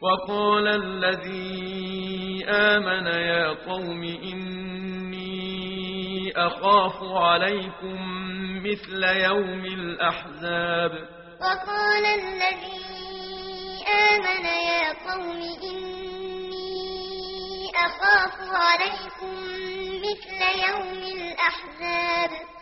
وقال الذي آمن يا قوم إني أخاف عليكم مثل يوم الأحزاب وقال الذي آمن يا قوم إني أخاف عليكم مثل يوم الأحزاب